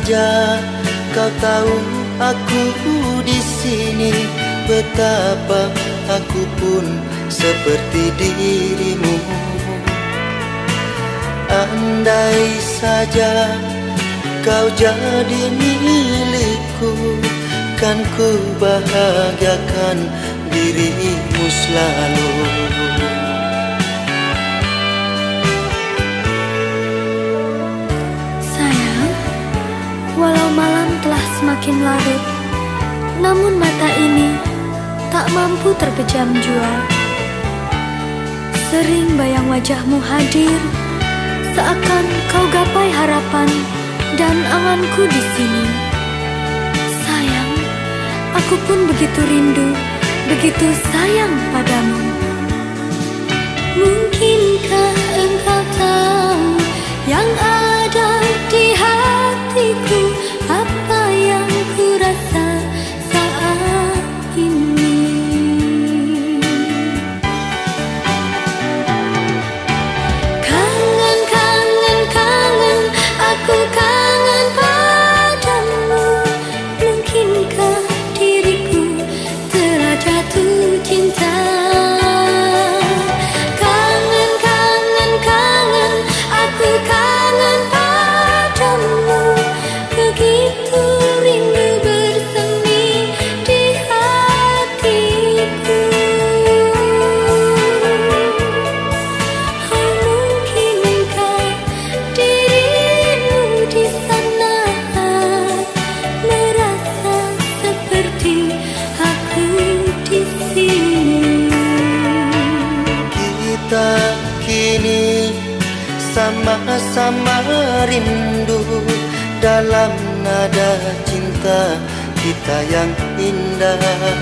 saja kau tahu aku di sini, betapa aku pun seperti dirimu. Andai saja kau jadi milikku, kan ku bahagiakan dirimu selalu. Sayang, walau malam telah semakin larut, namun mata ini tak mampu terpejam jua. Sering bayang wajahmu hadir, seakan kau gapai harapan dan anganku di sini. Sayang, aku pun begitu rindu, begitu sayang padamu. Mungkinkah engkau tahu yang ada di hatiku, apa yang ku rasa saat ini? Kangen, kangen, kangen, aku kangen padamu. Mungkinkah diriku telah jatuh cinta? Kangen, kangen, kangen, aku kangen padamu. Begitu rindu bersemi di hatiku. Oh, mungkinkah dirimu di sana merasa seperti aku di sini? Kita kini sama-sama rindu dalam nada cinta kita yang indah.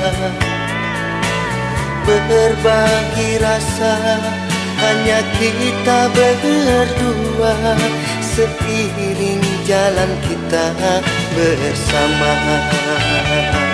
Berbagi rasa hanya kita berdua, seiring jalan kita bersama.